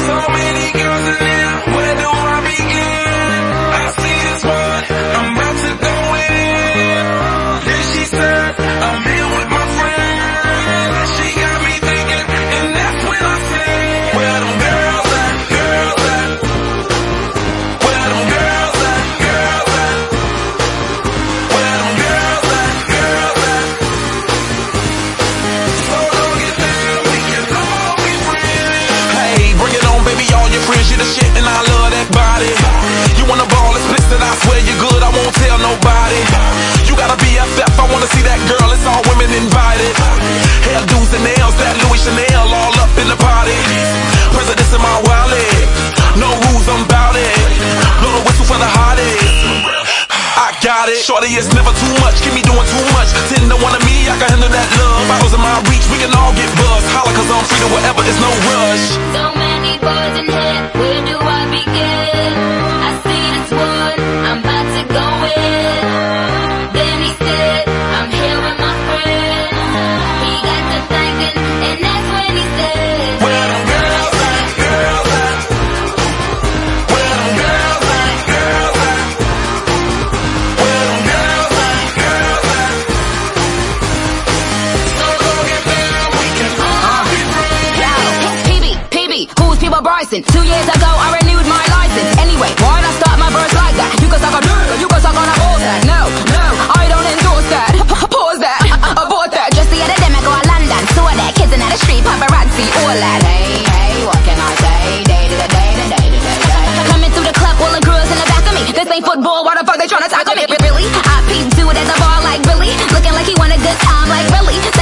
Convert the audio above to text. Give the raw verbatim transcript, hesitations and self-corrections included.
So many girls in there, where do I begin? I see this one, I'm about to go in. Then she said, I'm here with my friends. She got me thinking, and that's when I said, where them girls at, girls at? Where them girls at, girls at? Where them girls at, girls at? So don't get down, we can all be friends. Hey, bring it on, baby, all your friends, you the shit and I love that body. You wanna ball, it's blistered, I swear you're good, I won't tell nobody. You gotta be a F F, I wanna see that girl, it's all women invited. Hairdos and nails, that Louis Chanel all up in the party. Presidents in my wallet, no rules, I'm bout it. Blow the whistle for the hottest. I got it. Shorty, it's never too much, keep me doing too much. Ten to one of me, I can handle that love. Bottles in my reach, we can all get buzzed. Holla cause I'm free to whatever, it's no rush. So many boys in here, where do I begin? I see this one, I'm about to go in. Then he said, I'm here with my friend. He got to thinking, and that's when he said, Where them girls at, girls at? Where them girls at, girls at? Where them girls at, girls at? So don't get down, we can all be friends. yo, P B, P B, who's P B Bryson? Two years ago, I renewed my license. Anyway, why'd I start my verse like that? You can suck a dick, you can suck on a balls that. No, no, I don't endorse that. Pause that, abort that. Just the other day, I go to London, saw that kids in the street, paparazzi, all that. Hey, hey, what can I say? Day to the day, to day to day, day. Coming through the club, all the girls in the back of me. This ain't football, why the fuck they tryna tackle me? Really? I peeped dude at the bar like Billy, looking like he want a good time like Billy.